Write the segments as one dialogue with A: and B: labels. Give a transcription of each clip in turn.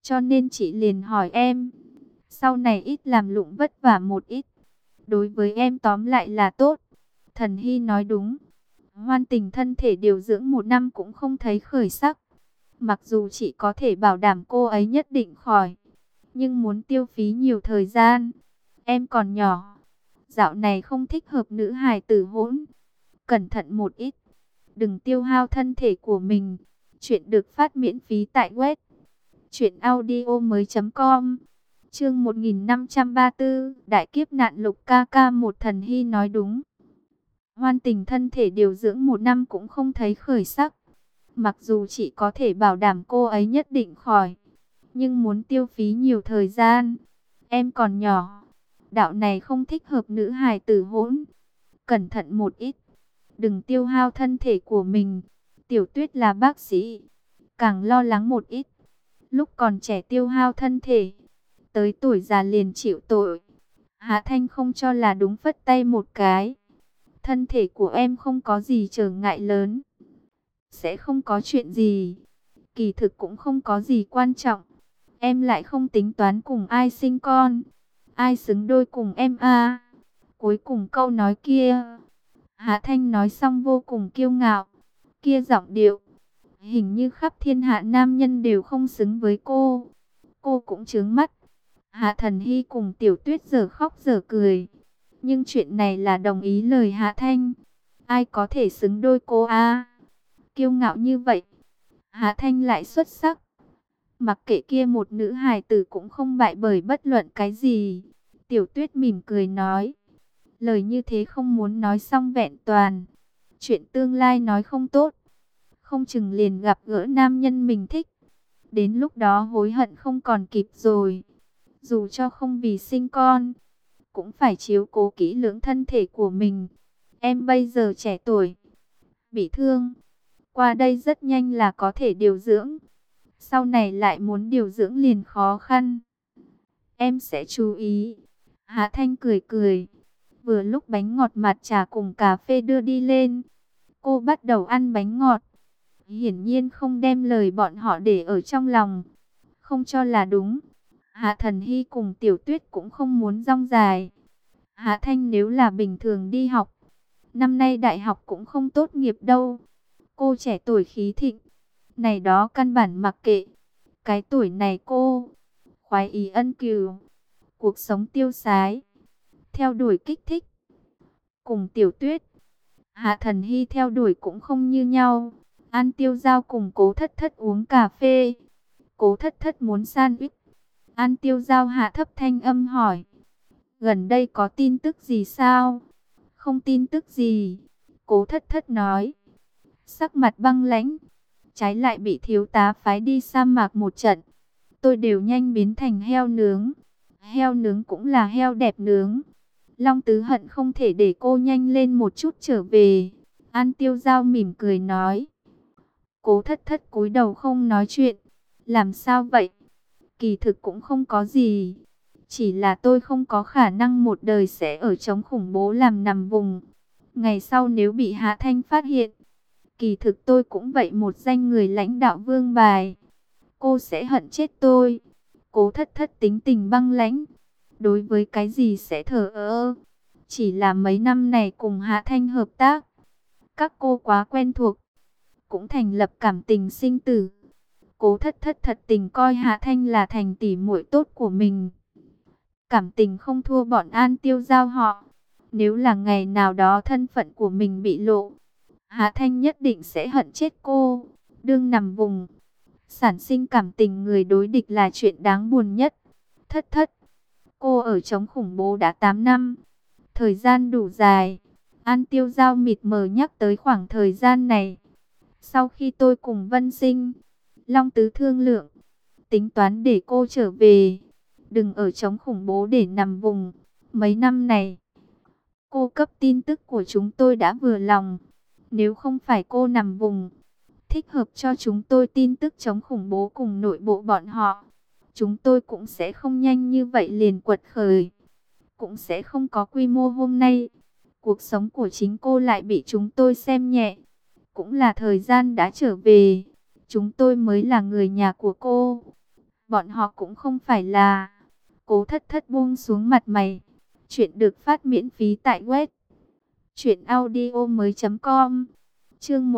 A: cho nên chị liền hỏi em. Sau này ít làm lụng vất vả một ít, đối với em tóm lại là tốt. Thần Hy nói đúng. Hoan Tình thân thể điều dưỡng 1 năm cũng không thấy khởi sắc. Mặc dù chị có thể bảo đảm cô ấy nhất định khỏi, nhưng muốn tiêu phí nhiều thời gian. Em còn nhỏ, dạo này không thích hợp nữ hài tử hỗn. Cẩn thận một ít, đừng tiêu hao thân thể của mình. Chuyện được phát miễn phí tại web truyệnaudiomoi.com. Chương 1534, Đại kiếp nạn Lục ca ca. Một Thần Hy nói đúng. Hoan Tình thân thể điều dưỡng 1 năm cũng không thấy khởi sắc. Mặc dù chị có thể bảo đảm cô ấy nhất định khỏi, nhưng muốn tiêu phí nhiều thời gian. Em còn nhỏ, đạo này không thích hợp nữ hài tử hỗn. Cẩn thận một ít, đừng tiêu hao thân thể của mình. Tiểu Tuyết là bác sĩ, càng lo lắng một ít. Lúc còn trẻ tiêu hao thân thể, tới tuổi già liền chịu tội. Hạ Thanh không cho là đúng, phất tay một cái. Thân thể của em không có gì trở ngại lớn, sẽ không có chuyện gì. Kỳ thực cũng không có gì quan trọng. Em lại không tính toán cùng ai sinh con, ai xứng đôi cùng em à. Cuối cùng câu nói kia, Hạ Thanh nói xong vô cùng kiêu ngạo. Kia giọng điệu, hình như khắp thiên hạ nam nhân đều không xứng với cô. Cô cũng chướng mắt. Hạ Thần Hy cùng Tiểu Tuyết giờ khóc giờ cười. Nhưng chuyện này là đồng ý lời Hạ Thanh. Ai có thể xứng đôi cô à? Kiêu ngạo như vậy, Hạ Thanh lại xuất sắc. Mặc kệ kia một nữ hài tử cũng không bại bởi bất luận cái gì. Tiểu Tuyết mỉm cười nói. Lời như thế không muốn nói xong vẹn toàn. Chuyện tương lai nói không tốt, không chừng liền gặp gỡ nam nhân mình thích. Đến lúc đó hối hận không còn kịp rồi. Dù cho không vì sinh con, cũng phải chiếu cố kỹ lưỡng thân thể của mình. Em bây giờ trẻ tuổi, bị thương, qua đây rất nhanh là có thể điều dưỡng. Sau này lại muốn điều dưỡng liền khó khăn. Em sẽ chú ý. Hạ Thanh cười cười. Vừa lúc bánh ngọt mặt trà cùng cà phê đưa đi lên, cô bắt đầu ăn bánh ngọt. Hiển nhiên không đem lời bọn họ để ở trong lòng, không cho là đúng. Hạ Thần Hy cùng Tiểu Tuyết cũng không muốn rong dài. Hạ Thanh nếu là bình thường đi học, năm nay đại học cũng không tốt nghiệp đâu. Cô trẻ tuổi khí thịnh, này đó căn bản mặc kệ. Cái tuổi này cô khoái ý ân cừu, cuộc sống tiêu sái, theo đuổi kích thích. Cùng Tiểu Tuyết, Hạ Thần Hy theo đuổi cũng không như nhau. An Tiêu Giao cùng Cố Thất Thất uống cà phê. Cố Thất Thất muốn sandwich. An Tiêu Giao hạ thấp thanh âm hỏi. Gần đây có tin tức gì sao? Không tin tức gì. Cố Thất Thất nói. Sắc mặt băng lãnh. Trái lại bị thiếu tá phái đi sa mạc một trận. Tôi đều nhanh biến thành heo nướng. Heo nướng cũng là heo đẹp nướng. Long Tứ hận không thể để cô nhanh lên một chút trở về. An Tiêu Giao mỉm cười nói. Cố Thất Thất cúi đầu không nói chuyện. Làm sao vậy? Kỳ thực cũng không có gì. Chỉ là tôi không có khả năng một đời sẽ ở chống khủng bố làm nằm vùng. Ngày sau nếu bị Hạ Thanh phát hiện, kỳ thực tôi cũng vậy, một danh người lãnh đạo vương bài. Cô sẽ hận chết tôi. Cố Thất Thất tính tình băng lãnh. Đối với cái gì sẽ thờ ơ. Chỉ là mấy năm này cùng Hạ Thanh hợp tác, các cô quá quen thuộc, cũng thành lập cảm tình sinh tử. Cố Thất Thất thật tình coi Hạ Thanh là thành tỷ muội tốt của mình. Cảm tình không thua bọn An Tiêu Giao họ. Nếu là ngày nào đó thân phận của mình bị lộ, Hạ Thanh nhất định sẽ hận chết cô. Đương nằm vùng, sản sinh cảm tình người đối địch là chuyện đáng buồn nhất. Thất Thất, cô ở chống khủng bố đã 8 năm. Thời gian đủ dài. An Tiêu Giao mịt mờ nhắc tới khoảng thời gian này. Sau khi tôi cùng Vân Sinh, Long Tứ thương lượng, tính toán để cô trở về, đừng ở chống khủng bố để nằm vùng. Mấy năm này, cô cấp tin tức của chúng tôi đã vừa lòng. Nếu không phải cô nằm vùng, thích hợp cho chúng tôi tin tức chống khủng bố cùng nội bộ bọn họ, chúng tôi cũng sẽ không nhanh như vậy liền quật khởi, cũng sẽ không có quy mô hôm nay. Cuộc sống của chính cô lại bị chúng tôi xem nhẹ. Cũng là thời gian đã trở về, chúng tôi mới là người nhà của cô.
B: Bọn họ cũng không phải là... Cố Thất Thất buông xuống mặt mày. Chuyện được phát miễn phí tại web truyệnaudiomoi.com. Chương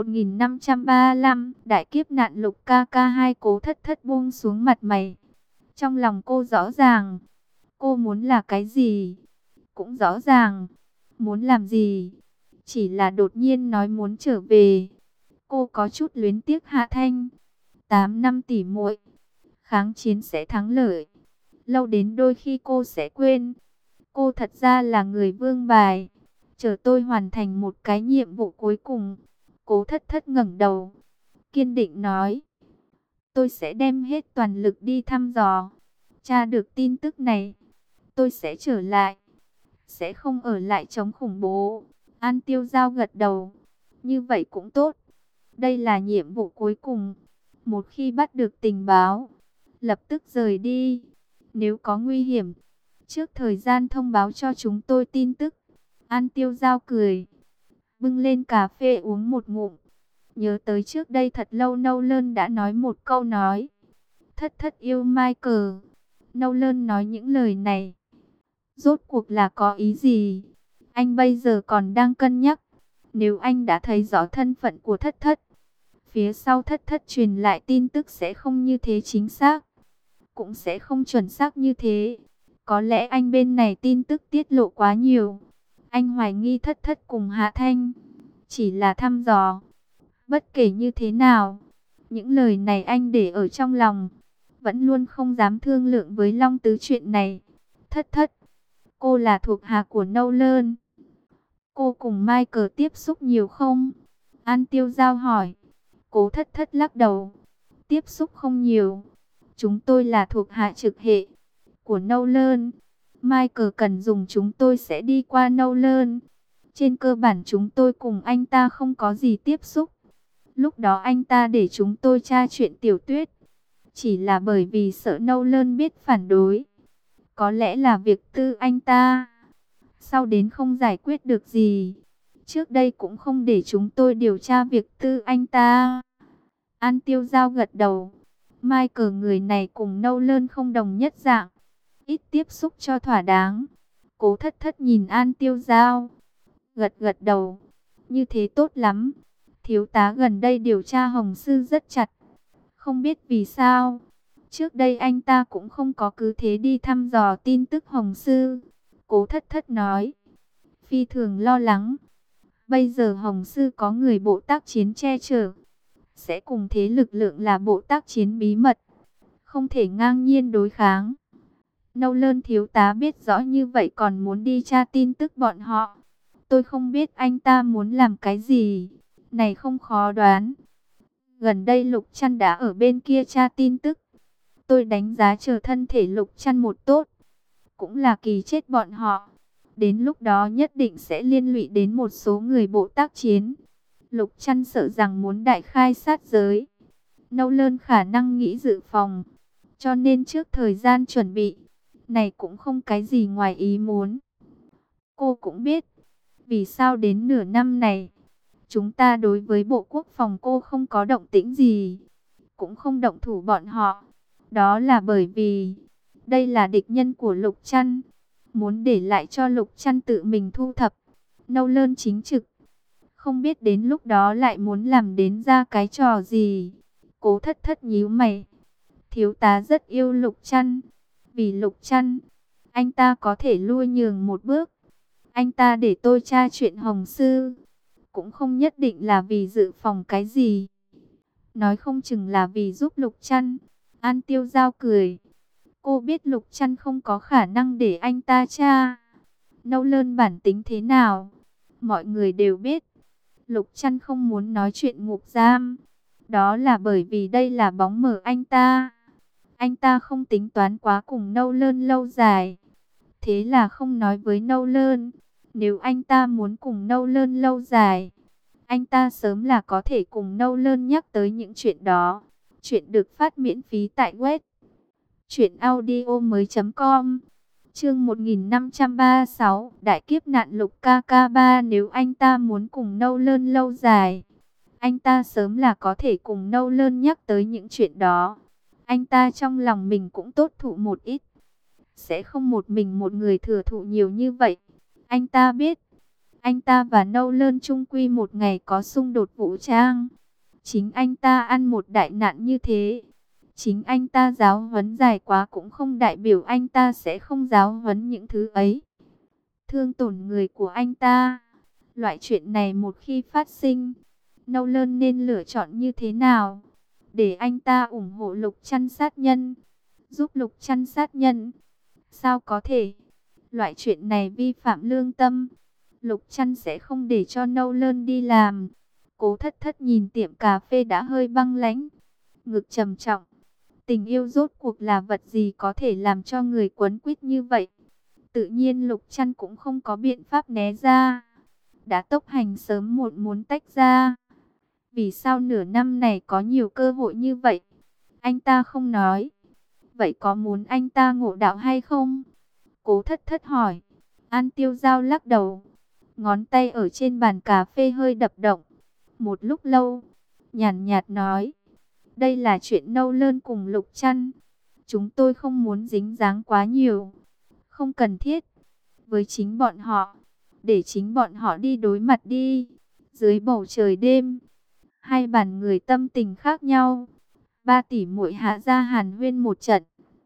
B: 1535, đại kiếp nạn Lục ca ca. Hai Cố Thất Thất buông xuống mặt mày. Trong lòng cô rõ ràng, cô muốn là cái gì, cũng rõ ràng muốn làm gì, chỉ là đột nhiên nói muốn trở về. Cô có chút luyến tiếc Hạ Thanh. 8 năm tỉ muội, kháng chiến sẽ thắng lợi. Lâu đến đôi khi cô sẽ quên, cô thật ra là người vương bài. Chờ tôi hoàn thành một cái nhiệm vụ cuối cùng. Cố Thất Thất ngẩng đầu, kiên định nói, tôi sẽ đem hết toàn lực đi thăm dò. Tra được tin tức này, tôi sẽ trở lại, sẽ không ở lại chống khủng bố. An Tiêu Giao gật đầu, như vậy cũng tốt. Đây là nhiệm vụ cuối cùng. Một khi bắt được tình báo, lập tức rời đi. Nếu có nguy hiểm, trước thời gian thông báo cho chúng tôi tin tức. An Tiêu Giao cười, bưng lên cà phê uống một ngụm. Nhớ tới trước đây thật lâu Nolan đã nói một câu nói, Thất Thất yêu Michael. Nolan nói những lời này, rốt cuộc là có ý gì? Anh bây giờ còn đang cân nhắc. Nếu anh đã thấy rõ thân phận của Thất Thất, phía sau Thất Thất truyền lại tin tức sẽ không như thế chính xác, cũng sẽ không chuẩn xác như thế. Có lẽ anh bên này tin tức tiết lộ quá nhiều. Anh hoài nghi Thất Thất cùng Hạ Thanh chỉ là thăm dò. Bất kể như thế nào, những lời này anh để ở trong lòng, vẫn luôn không dám thương lượng với Long Tứ chuyện này. Thất Thất, cô là thuộc hạ của Nolan. Cô cùng Michael tiếp xúc nhiều không? An Tiêu Giao hỏi. Cố Thất Thất lắc đầu. Tiếp xúc không nhiều. Chúng tôi là thuộc hạ trực hệ của Nolan. Michael cần dùng chúng tôi sẽ đi qua Nolan. Trên cơ bản chúng tôi cùng anh ta không có gì tiếp xúc. Lúc đó anh ta để chúng tôi tra chuyện Tiểu Tuyết, chỉ là bởi vì sợ Nolan biết phản đối. Có lẽ là việc tư anh ta, sau đến không giải quyết được gì. Trước đây cũng không để chúng tôi điều tra việc tư anh ta. An Tiêu Giao gật đầu. Michael người này cùng Nolan không đồng nhất dạng, ít tiếp xúc cho thỏa đáng. Cố Thất Thất nhìn An Tiêu Giao, gật gật đầu. Như thế tốt lắm. Thiếu tá gần đây điều tra Hồng Sư rất chặt. Không biết vì sao, trước đây anh ta cũng không có cứ thế đi thăm dò tin tức Hồng Sư. Cố Thất Thất nói, phi thường lo lắng. Bây giờ Hồng Sư có người bộ tác chiến che chở, sẽ cùng thế lực lượng là bộ tác chiến bí mật, không thể ngang nhiên đối kháng. Nolan thiếu tá biết rõ như vậy còn muốn đi tra tin tức bọn họ. Tôi không biết anh ta muốn làm cái gì, này không khó đoán. Gần đây Lục Trăn đã ở bên kia tra tin tức. Tôi đánh giá chờ thân thể Lục Trăn một tốt, cũng là kỳ chết bọn họ. Đến lúc đó nhất định sẽ liên lụy đến một số người bộ tác chiến. Lục Trăn sợ rằng muốn đại khai sát giới. Nolan khả năng nghĩ dự phòng, cho nên trước thời gian chuẩn bị, này cũng không cái gì ngoài ý muốn. Cô cũng biết, vì sao đến nửa năm này, chúng ta đối với Bộ Quốc phòng cô không có động tĩnh gì, cũng không động thủ bọn họ. Đó là bởi vì, đây là địch nhân của Lục Trăn, muốn để lại cho Lục Trăn tự mình thu thập. Nolan chính trực, không biết đến lúc đó lại muốn làm đến ra cái trò gì. Cố Thất Thất nhíu mày. Thiếu tá rất yêu Lục Trăn. Vì Lục Trăn, anh ta có thể lui nhường một bước. Anh ta để tôi tra chuyện Hồng Sư, cũng không nhất định là vì dự phòng cái gì. Nói không chừng là vì giúp Lục Trăn. An Tiêu Giao cười. Cô biết Lục Trăn không có khả năng để anh ta tra. Nolan bản tính thế nào, mọi người đều biết. Lục Trăn không muốn nói chuyện ngục giam, đó là bởi vì đây là bóng mờ anh ta. Anh ta không tính toán quá cùng Nolan lâu dài, thế là không nói với Nolan. Nếu anh ta muốn cùng Nolan lâu dài, anh ta sớm là có thể cùng Nolan nhắc tới những chuyện đó. Chuyện được phát miễn phí tại web truyệnaudiomoi.com. Chương 1536, đại kiếp nạn Lục KK3. Nếu anh ta muốn cùng Nolan lâu dài, anh ta sớm là có thể cùng Nolan nhắc tới những chuyện đó.
A: Anh ta trong lòng mình cũng tốt thụ một ít, sẽ không một mình một người thừa thụ nhiều như vậy. Anh ta biết, anh ta và Nâu Lơn chung quy một ngày có xung đột vũ trang. Chính anh ta ăn một đại nạn như thế. Chính anh ta giáo huấn dài quá cũng không đại biểu anh ta sẽ không giáo huấn những thứ ấy. Thương tổn người của anh ta. Loại chuyện này một khi phát sinh, Nâu Lơn nên lựa chọn như thế nào? Để anh ta ủng hộ Lục Trăn sát nhân, giúp Lục Trăn sát nhân. Sao có thể? Loại chuyện này vi phạm lương tâm. Lục Trăn sẽ không để cho Nâu Lơn đi làm. Cố Thất Thất nhìn tiệm cà phê đã hơi băng lãnh, ngực trầm trọng. Tình yêu rốt cuộc là vật gì có thể làm cho người quấn quýt như vậy? Tự nhiên Lục Trăn cũng không có biện pháp né ra. Đã tốc hành sớm muộn muốn tách ra. Vì sao nửa năm này có nhiều cơ hội như vậy? Anh ta không nói. Vậy có muốn anh ta ngộ đạo hay không? Cố Thất Thất hỏi. An Tiêu Giao lắc đầu. Ngón tay ở trên bàn cà phê hơi đập động. Một lúc lâu, nhàn nhạt nói. Đây là chuyện Nâu Lơn cùng Lục Trăn. Chúng tôi không muốn dính dáng quá nhiều. Không cần thiết. Với chính bọn họ. Để chính bọn họ đi đối mặt đi. Dưới bầu trời đêm. Hai bàn người tâm tình khác nhau. 3 tỷ muội Hạ ra hàn huyên một trận.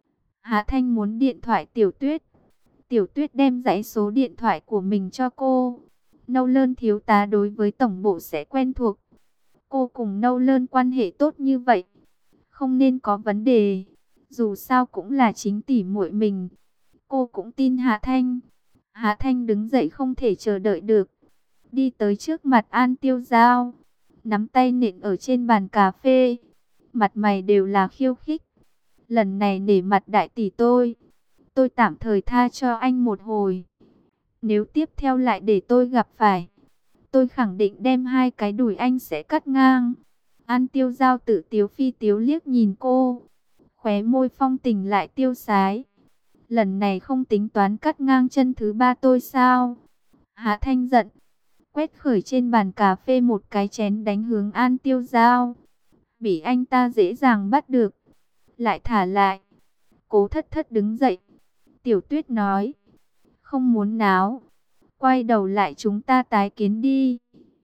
A: Hạ Thanh muốn điện thoại Tiểu Tuyết. Tiểu Tuyết đem dãy số điện thoại của mình cho cô. Nâu Lơn thiếu tá đối với tổng bộ sẽ quen thuộc. Cô cùng Nâu Lơn quan hệ tốt như vậy, không nên có vấn đề. Dù sao cũng là chính tỷ muội mình. Cô cũng tin Hạ Thanh. Hạ Thanh đứng dậy không thể chờ đợi được. Đi tới trước mặt An Tiêu Giao. Nắm tay nện ở trên bàn cà phê. Mặt mày đều là khiêu khích. Lần này nể mặt đại tỷ tôi tạm thời tha cho anh một hồi. Nếu tiếp theo lại để tôi gặp phải, tôi khẳng định đem hai cái đùi anh sẽ cắt ngang. An Tiêu Giao tự tiếu phi tiếu liếc nhìn cô. Khóe môi phong tình lại tiêu sái. Lần này không tính toán cắt ngang chân thứ ba tôi sao? Hạ Thanh giận. Quét khởi trên bàn cà phê một cái chén đánh hướng An Tiêu Giao. Bị anh ta dễ dàng bắt được. Lại thả lại. Cố Thất Thất đứng dậy. Tiểu Tuyết nói. Không muốn náo. Quay đầu lại chúng ta tái kiến đi.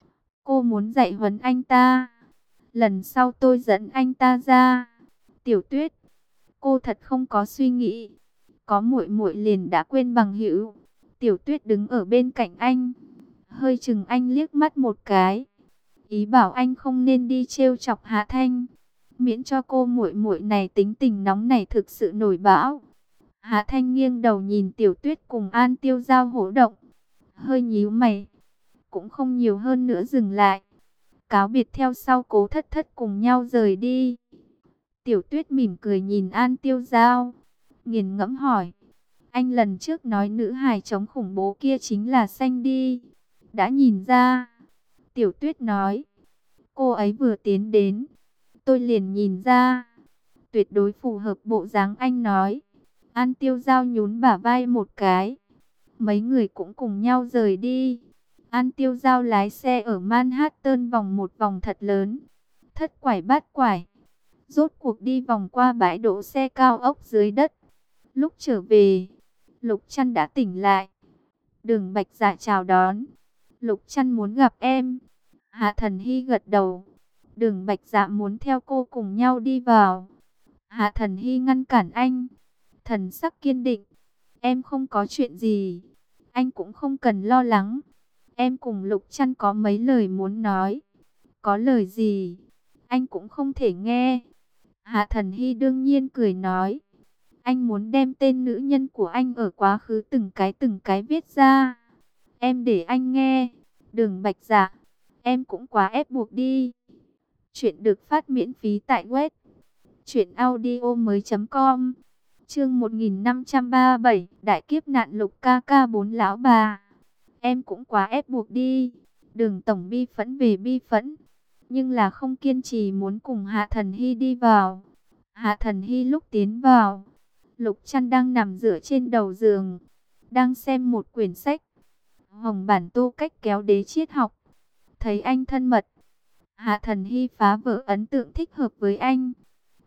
A: Cô muốn dạy huấn anh ta. Lần sau tôi dẫn anh ta ra. Tiểu Tuyết. Cô thật không có suy nghĩ. Có muội muội liền đã quên bằng hữu. Tiểu Tuyết đứng ở bên cạnh anh. Hơi chừng anh liếc mắt một cái. Ý bảo anh không nên đi trêu chọc Hạ Thanh. Miễn cho cô muội muội này tính tình nóng này thực sự nổi bão. Hạ Thanh nghiêng đầu nhìn Tiểu Tuyết cùng An Tiêu Giao hổ động. Hơi nhíu mày. Cũng không nhiều hơn nữa dừng lại. Cáo biệt theo sau Cố Thất Thất cùng nhau rời đi. Tiểu Tuyết mỉm cười nhìn An Tiêu Giao. Nghiền ngẫm hỏi. Anh lần trước nói nữ hài chống khủng bố kia chính là Xanh đi. Đã nhìn ra. Tiểu Tuyết nói. Cô ấy vừa tiến đến. Tôi liền nhìn ra. Tuyệt đối phù hợp bộ dáng anh nói. An Tiêu Giao nhún bả vai một cái. Mấy người cũng cùng nhau rời đi. An Tiêu Giao lái xe ở Manhattan vòng một vòng thật lớn. Thất quải bát quải. Rốt cuộc đi vòng qua bãi đỗ xe cao ốc dưới đất. Lúc trở về, Lục Trăn đã tỉnh lại. Đường Bạch Dạ chào đón. Lục Trăn muốn gặp em. Hạ Thần Hy gật đầu. Đường Bạch Dạ muốn theo cô cùng nhau đi vào. Hạ Thần Hy ngăn cản anh. Thần sắc kiên định. Em không có chuyện gì. Anh cũng không cần lo lắng. Em cùng Lục Trăn có mấy lời muốn nói. Có lời gì? Anh cũng không thể nghe. Hạ Thần Hy đương nhiên cười nói. Anh muốn đem tên nữ nhân của anh ở quá khứ từng cái viết ra. Em để anh nghe. Đường Bạch Dạ. Em cũng quá ép buộc đi. Chuyện được phát miễn phí tại web truyệnaudiomoi.com. Chương 1537, đại kiếp nạn Lục ca ca bốn lão bà. Em cũng quá ép buộc đi. Đường tổng bi phẫn về bi phẫn, nhưng là không kiên trì muốn cùng Hạ Thần Hy đi vào. Hạ Thần Hy lúc tiến vào, Lục Trăn đang nằm dựa trên đầu giường, đang xem một quyển sách. Hồng bản Tô Cách kéo đế triết học. Thấy anh thân mật, Hạ Thần Hy phá vỡ ấn tượng thích hợp với anh.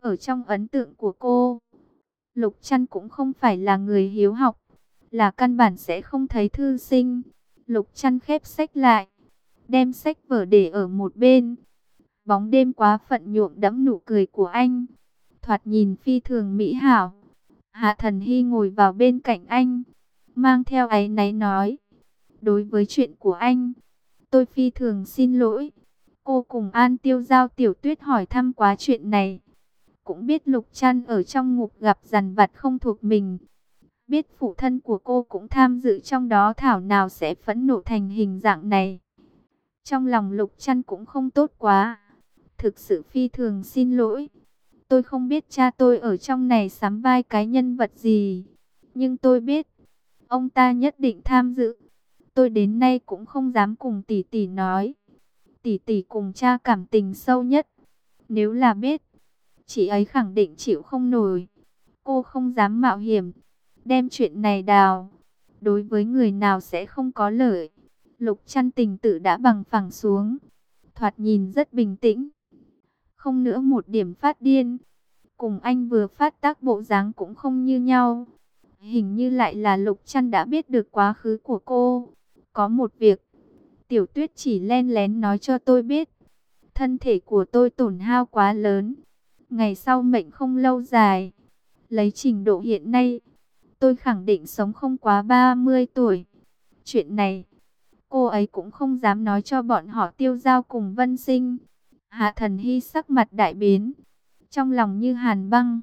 A: Ở trong ấn tượng của cô, Lục Trăn cũng không phải là người hiếu học, là căn bản sẽ không thấy thư sinh. Lục Trăn khép sách lại, đem sách vở để ở một bên. Bóng đêm quá phận nhuộm đẫm nụ cười của anh, thoạt nhìn phi thường mỹ hảo. Hạ Thần Hy ngồi vào bên cạnh anh, mang theo áy náy nói: đối với chuyện của anh, tôi phi thường xin lỗi. Cô cùng An Tiêu giao Tiểu Tuyết hỏi thăm quá chuyện này, cũng biết Lục Trăn ở trong ngục gặp dằn vặt không thuộc mình. Biết phụ thân của cô cũng tham dự trong đó, thảo nào sẽ phẫn nộ thành hình dạng này. Trong lòng Lục Trăn cũng không tốt quá. Thực sự phi thường xin lỗi. Tôi không biết cha tôi ở trong này sắm vai cái nhân vật gì, nhưng tôi biết ông ta nhất định tham dự. Tôi đến nay cũng không dám cùng tỷ tỷ nói. Tỷ tỷ cùng cha cảm tình sâu nhất. Nếu là biết, chị ấy khẳng định chịu không nổi. Cô không dám mạo hiểm đem chuyện này đào. Đối với người nào sẽ không có lợi. Lục Trăn tình tự đã bằng phẳng xuống, thoạt nhìn rất bình tĩnh, không nữa một điểm phát điên. Cùng anh vừa phát tác bộ dáng cũng không như nhau. Hình như lại là Lục Trăn đã biết được quá khứ của cô. Có một việc, Tiểu Tuyết chỉ len lén nói cho tôi biết. Thân thể của tôi tổn hao quá lớn, ngày sau mệnh không lâu dài. Lấy trình độ hiện nay, tôi khẳng định sống không quá 30 tuổi. Chuyện này, cô ấy cũng không dám nói cho bọn họ Tiêu Giao cùng Vân Sinh. Hạ Thần Hy sắc mặt đại biến, trong lòng như hàn băng,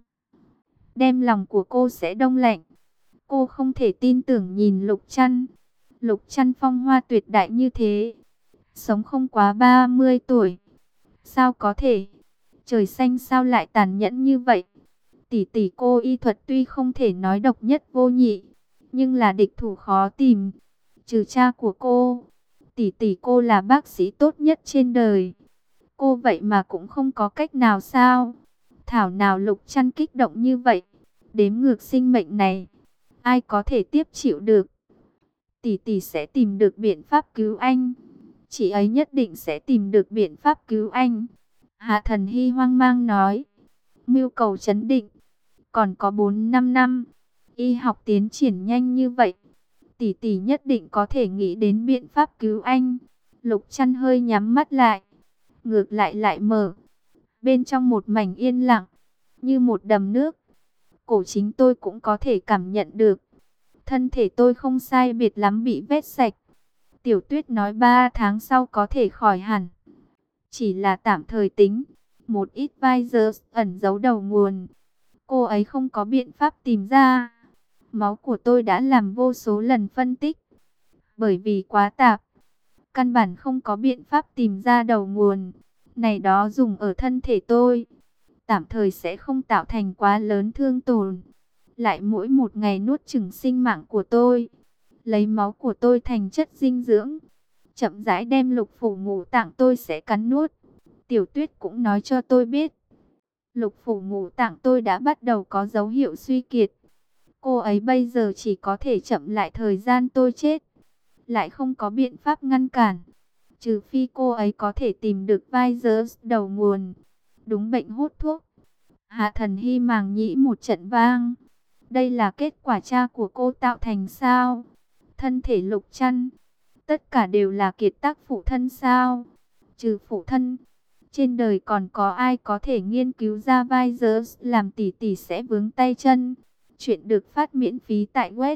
A: đem lòng của cô sẽ đông lạnh. Cô không thể tin tưởng nhìn Lục Trăn. Lục Trăn phong hoa tuyệt đại như thế, sống không quá 30 tuổi. Sao có thể? Trời xanh sao lại tàn nhẫn như vậy? Tỷ tỷ cô y thuật tuy không thể nói độc nhất vô nhị, nhưng là địch thủ khó tìm. Trừ cha của cô, tỷ tỷ cô là bác sĩ tốt nhất trên đời. Cô vậy mà cũng không có cách nào sao? Thảo nào Lục Trăn kích động như vậy. Đếm ngược sinh mệnh này, ai có thể tiếp chịu được? Tỷ tỷ sẽ tìm được biện pháp cứu anh. Chị ấy nhất định sẽ tìm được biện pháp cứu anh. Hạ Thần Hy hoang mang nói. Mưu cầu trấn định. Còn có 4-5 năm. Y học tiến triển nhanh như vậy, tỷ tỷ nhất định có thể nghĩ đến biện pháp cứu anh. Lục Trăn hơi nhắm mắt lại, ngược lại mở. Bên trong một mảnh yên lặng, như một đầm nước. Cổ chính tôi cũng có thể cảm nhận được. Thân thể tôi không sai biệt lắm bị vết sạch. Tiểu Tuyết nói 3 tháng sau có thể khỏi hẳn. Chỉ là tạm thời tính. Một ít virus ẩn giấu đầu nguồn, cô ấy không có biện pháp tìm ra. Máu của tôi đã làm vô số lần phân tích. Bởi vì quá tạp, căn bản không có biện pháp tìm ra đầu nguồn. Này đó dùng ở thân thể tôi, tạm thời sẽ không tạo thành quá lớn thương tổn. Lại mỗi một ngày nuốt chửng sinh mạng của tôi, lấy máu của tôi thành chất dinh dưỡng, chậm rãi đem lục phủ ngũ tạng tôi sẽ cắn nuốt. Tiểu Tuyết cũng nói cho tôi biết, lục phủ ngũ tạng tôi đã bắt đầu có dấu hiệu suy kiệt. Cô ấy bây giờ chỉ có thể chậm lại thời gian tôi chết, lại không có biện pháp ngăn cản. Trừ phi cô ấy có thể tìm được virus đầu nguồn, đúng bệnh hút thuốc. Hạ Thần Hy màng nhĩ một trận vang. Đây là kết quả cha của cô tạo thành sao? Thân thể Lục Trăn, tất cả đều là kiệt tác phụ thân sao? Trừ phụ thân, trên đời còn có ai có thể nghiên cứu ra virus làm tỷ tỷ sẽ vướng tay chân? Chuyện được phát miễn phí tại web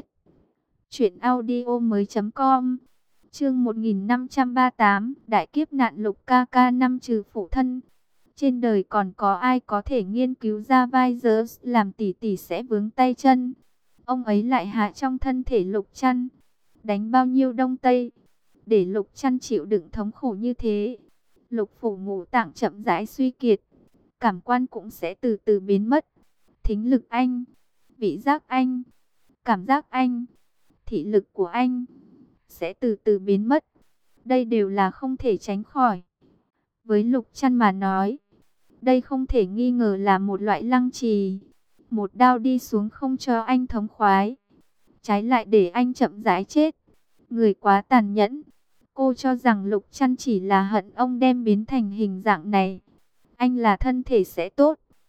A: truyệnaudiomoi.com. Chương 1538, Đại kiếp nạn Lục ca ca năm trừ phụ thân. Trên đời còn có ai có thể nghiên cứu ra virus làm tỷ tỷ sẽ vướng tay chân? Ông ấy lại hạ trong thân thể Lục Trăn, đánh bao nhiêu đông tây, để Lục Trăn chịu đựng thống khổ như thế. Lục phủ ngũ tạng chậm rãi suy kiệt, cảm quan cũng sẽ từ từ biến mất. Thính lực anh, vị giác anh, cảm giác anh, thị lực của anh sẽ từ từ biến mất. Đây đều là không thể tránh khỏi. Với Lục Trăn mà nói, đây không thể nghi ngờ là một loại lăng trì. Một đao đi xuống không cho anh thống khoái, trái lại để anh chậm rãi chết. Người quá tàn nhẫn. Cô cho rằng Lục Trăn chỉ là hận ông đem biến thành hình dạng này. Anh là thân thể sẽ tốt,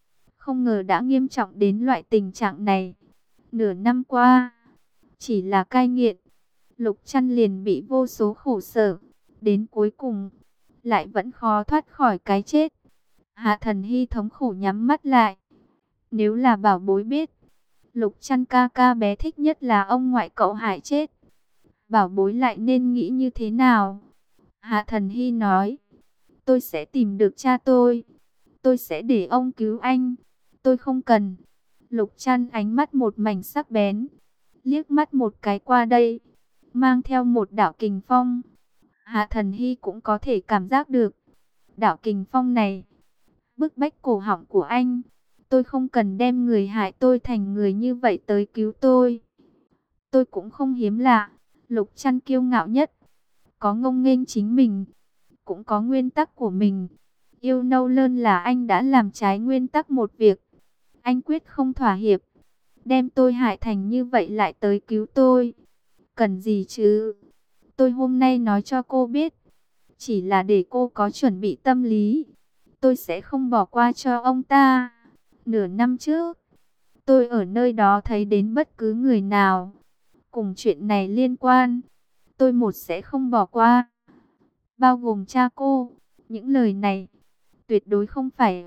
A: không ngờ đã nghiêm trọng đến loại tình trạng này. Nửa năm qua, chỉ là cai nghiện, Lục Trăn liền bị vô số khổ sở, đến cuối cùng lại vẫn khó thoát khỏi cái chết. Hạ Thần Hy thống khổ nhắm mắt lại. Nếu là bảo bối biết, Lục Trăn ca ca bé thích nhất là ông ngoại cậu hại chết, bảo bối lại nên nghĩ như thế nào? Hạ Thần Hy nói, tôi sẽ tìm được cha tôi sẽ để ông cứu anh, tôi không cần. Lục Trăn ánh mắt một mảnh sắc bén, liếc mắt một cái qua đây, mang theo một đạo kình phong. Hạ Thần Hy cũng có thể cảm giác được đạo kình phong này bức bách cổ họng của anh. Tôi không cần đem người hại tôi thành người như vậy tới cứu tôi. Tôi cũng không hiếm lạ. Lục Trăn kiêu ngạo nhất, có ngông nghênh chính mình, cũng có nguyên tắc của mình. Yêu nâu lơn là anh đã làm trái nguyên tắc một việc, anh quyết không thỏa hiệp. Đem tôi hại thành như vậy lại tới cứu tôi, cần gì chứ? Tôi hôm nay nói cho cô biết, chỉ là để cô có chuẩn bị tâm lý. Tôi sẽ không bỏ qua cho ông ta. Nửa năm trước, tôi ở nơi đó thấy đến bất cứ người nào cùng chuyện này liên quan, tôi một sẽ không bỏ qua, bao gồm cha cô. Những lời này tuyệt đối không phải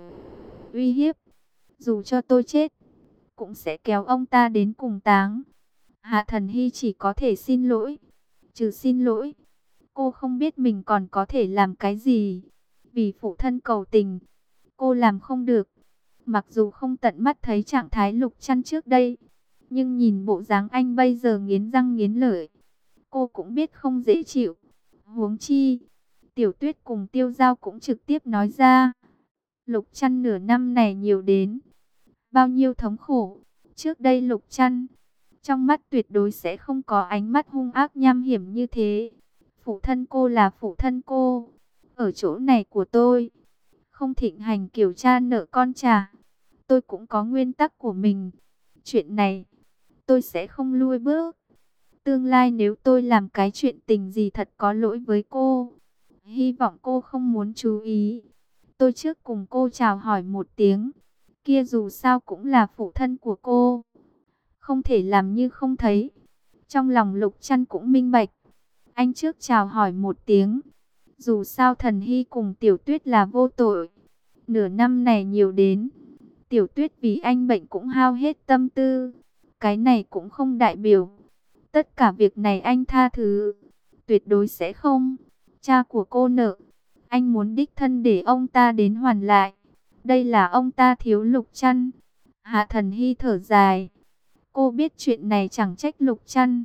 A: uy hiếp. Dù cho tôi chết, cũng sẽ kéo ông ta đến cùng táng. Hạ Thần Hy chỉ có thể xin lỗi. Trừ xin lỗi, cô không biết mình còn có thể làm cái gì. Vì phụ thân cầu tình, cô làm không được. Mặc dù không tận mắt thấy trạng thái Lục Trăn trước đây, nhưng nhìn bộ dáng anh bây giờ nghiến răng nghiến lợi, cô cũng biết không dễ chịu. Huống chi, Tiểu Tuyết cùng Tiêu Giao cũng trực tiếp nói ra, Lục Trăn nửa năm này nhiều đến bao nhiêu thống khổ. Trước đây Lục Trăn trong mắt tuyệt đối sẽ không có ánh mắt hung ác nham hiểm như thế. Phụ thân cô là phụ thân cô. Ở chỗ này của tôi, không thịnh hành kiểu cha nợ con trả. Tôi cũng có nguyên tắc của mình. Chuyện này, tôi sẽ không lui bước. Tương lai nếu tôi làm cái chuyện tình gì thật có lỗi với cô, hy vọng cô không muốn chú ý. Tôi trước cùng cô chào hỏi một tiếng. Kia dù sao cũng là phụ thân của cô, không thể làm như không thấy. Trong lòng Lục Trăn cũng minh bạch, anh trước chào hỏi một tiếng. Dù sao Thần Hy cùng Tiểu Tuyết là vô tội. Nửa năm này nhiều đến, Tiểu Tuyết vì anh bệnh cũng hao hết tâm tư. Cái này cũng không đại biểu tất cả việc này anh tha thứ. Tuyệt đối sẽ không. Cha của cô nợ, anh muốn đích thân để ông ta đến hoàn lại. Đây là ông ta thiếu Lục Trăn. Hạ Thần Hy thở dài. Cô biết chuyện này chẳng trách Lục Trăn.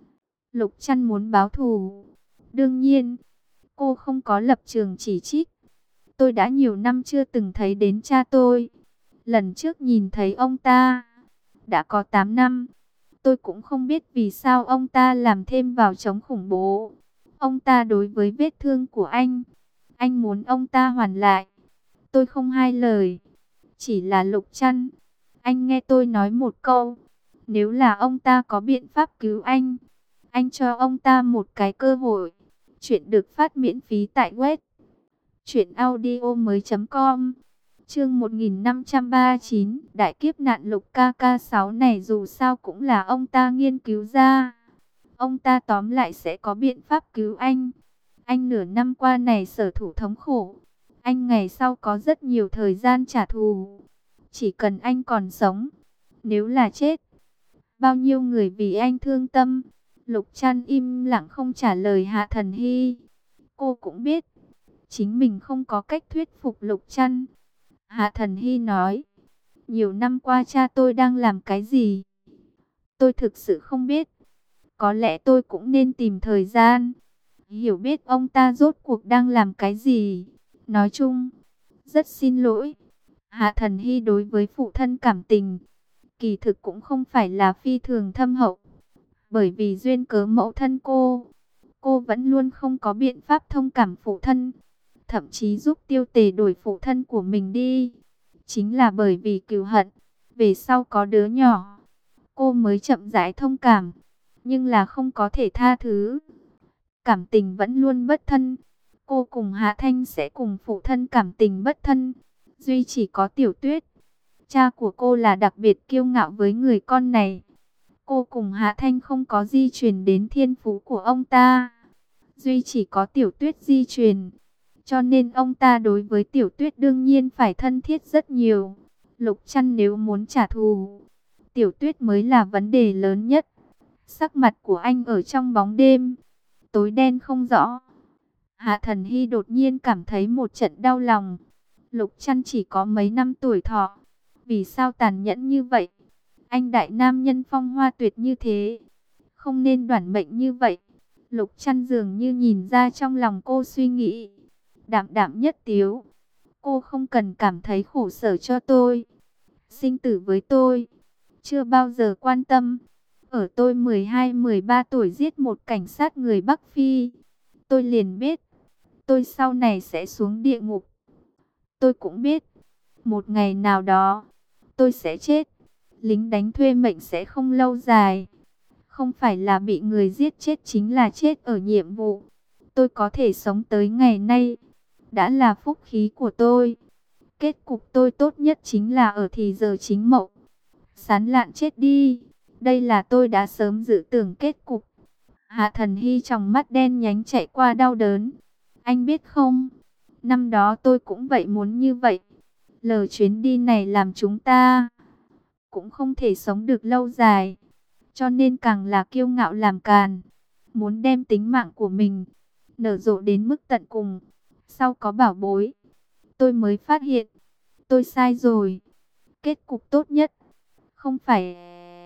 A: Lục Trăn muốn báo thù. Đương nhiên, cô không có lập trường chỉ trích. Tôi đã nhiều năm chưa từng thấy đến cha tôi. Lần trước nhìn thấy ông ta, đã có 8 năm. Tôi cũng không biết vì sao ông ta làm thêm vào chống khủng bố. Ông ta đối với vết thương của anh muốn ông ta hoàn lại. Tôi không hai lời. Chỉ là Lục Trăn, anh nghe tôi nói một câu. Nếu là ông ta có biện pháp cứu anh cho ông ta một cái cơ hội. Chuyện được phát miễn phí tại web truyệnaudiomoi.com. Chương 1539, đại kiếp nạn Lục KK6 này dù sao cũng là ông ta nghiên cứu ra. Ông ta tóm lại sẽ có biện pháp cứu anh. Anh nửa năm qua này sở thủ thống khổ, anh ngày sau có rất nhiều thời gian trả thù. Chỉ cần anh còn sống, nếu là chết, bao nhiêu người vì anh thương tâm. Lục Trăn im lặng không trả lời Hạ Thần Hy. Cô cũng biết, chính mình không có cách thuyết phục Lục Trăn. Hạ Thần Hy nói, nhiều năm qua cha tôi đang làm cái gì? Tôi thực sự không biết. Có lẽ tôi cũng nên tìm thời gian, hiểu biết ông ta rốt cuộc đang làm cái gì. Nói chung, rất xin lỗi. Hạ Thần Hy đối với phụ thân cảm tình, kỳ thực cũng không phải là phi thường thâm hậu. Bởi vì duyên cớ mẫu thân cô vẫn luôn không có biện pháp thông cảm phụ thân. Thậm chí giúp Tiêu Tề đổi phụ thân của mình đi. Chính là bởi vì cừu hận, về sau có đứa nhỏ, cô mới chậm rãi thông cảm. Nhưng là không có thể tha thứ. Cảm tình vẫn luôn bất thân. Cô cùng Hạ Thanh sẽ cùng phụ thân cảm tình bất thân. Duy chỉ có Tiểu Tuyết, Cha của cô là đặc biệt kiêu ngạo với người con này. Cô cùng Hạ Thanh không có di truyền đến thiên phú của ông ta. Duy chỉ có Tiểu Tuyết di truyền. Cho nên ông ta đối với Tiểu Tuyết đương nhiên phải thân thiết rất nhiều. Lục Trăn nếu muốn trả thù, Tiểu Tuyết mới là vấn đề lớn nhất. Sắc mặt của anh ở trong bóng đêm, tối đen không rõ. Hạ Thần Hy đột nhiên cảm thấy một trận đau lòng. Lục Trăn chỉ có mấy năm tuổi thọ. Vì sao tàn nhẫn như vậy? Anh đại nam nhân phong hoa tuyệt như thế, không nên đoản mệnh như vậy. Lục Trăn dường như nhìn ra trong lòng cô suy nghĩ. Đạm đạm nhất tiếu. Cô không cần cảm thấy khổ sở cho tôi. Sinh tử với tôi, chưa bao giờ quan tâm. Ở tôi 12-13 tuổi giết một cảnh sát người Bắc Phi, tôi liền biết tôi sau này sẽ xuống địa ngục. Tôi cũng biết một ngày nào đó tôi sẽ chết. Lính đánh thuê mệnh sẽ không lâu dài. Không phải là bị người giết chết, chính là chết ở nhiệm vụ. Tôi có thể sống tới ngày nay đã là phúc khí của tôi. Kết cục tôi tốt nhất chính là ở thì giờ chính mộng. Sán lạn chết đi. Đây là tôi đã sớm dự tưởng kết cục. Hạ Thần Hy trong mắt đen nhánh chạy qua đau đớn. Anh biết không, năm đó tôi cũng vậy, muốn như vậy. Lờ chuyến đi này làm chúng ta cũng không thể sống được lâu dài. Cho nên càng là kiêu ngạo làm càn, muốn đem tính mạng của mình nở rộ đến mức tận cùng. Sau có bảo bối, tôi mới phát hiện tôi sai rồi. Kết cục tốt nhất không phải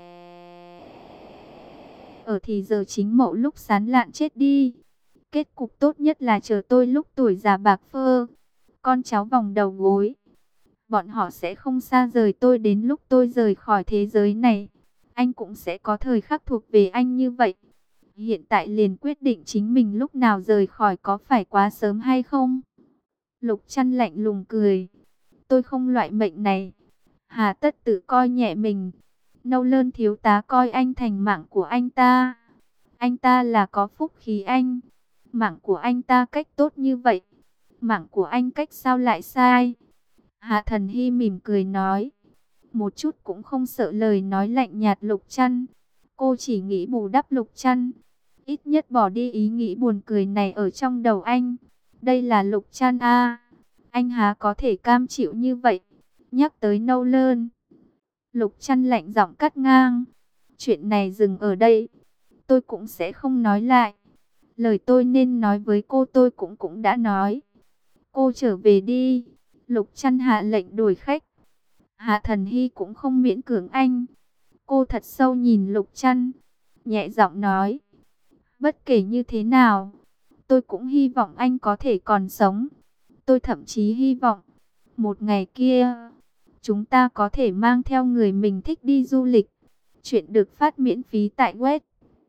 A: ở thì giờ chính mậu lúc sán lạn chết đi. Kết cục tốt nhất là chờ tôi lúc tuổi già bạc phơ, con cháu vòng đầu gối. Bọn họ sẽ không xa rời tôi đến lúc tôi rời khỏi thế giới này. Anh cũng sẽ có thời khắc thuộc về anh như vậy. Hiện tại liền quyết định chính mình lúc nào rời khỏi, có phải quá sớm hay không? Lục Trăn lạnh lùng cười. Tôi không loại mệnh này. Hà tất tự coi nhẹ mình. Nâu Lơn thiếu tá coi anh thành mạng của anh ta. Anh ta là có phúc khí anh. Mạng của anh ta cách tốt như vậy, mạng của anh cách sao lại sai? Hạ Thần Hy mỉm cười nói, một chút cũng không sợ lời nói lạnh nhạt Lục Trăn. Cô chỉ nghĩ bù đắp Lục Trăn, ít nhất bỏ đi ý nghĩ buồn cười này ở trong đầu anh. Đây là Lục Trăn à, anh há có thể cam chịu như vậy? Nhắc tới Nâu Lơn, Lục Trăn lạnh giọng cắt ngang. Chuyện này dừng ở đây, tôi cũng sẽ không nói lại. Lời tôi nên nói với cô tôi cũng đã nói. Cô trở về đi. Lục Trăn hạ lệnh đuổi khách. Hạ Thần Hy cũng không miễn cưỡng anh. Cô thật sâu nhìn Lục Trăn, nhẹ giọng nói, bất kể như thế nào, tôi cũng hy vọng anh có thể còn sống. Tôi thậm chí hy vọng một ngày kia chúng ta có thể mang theo người mình thích đi du lịch. Chuyện được phát miễn phí tại web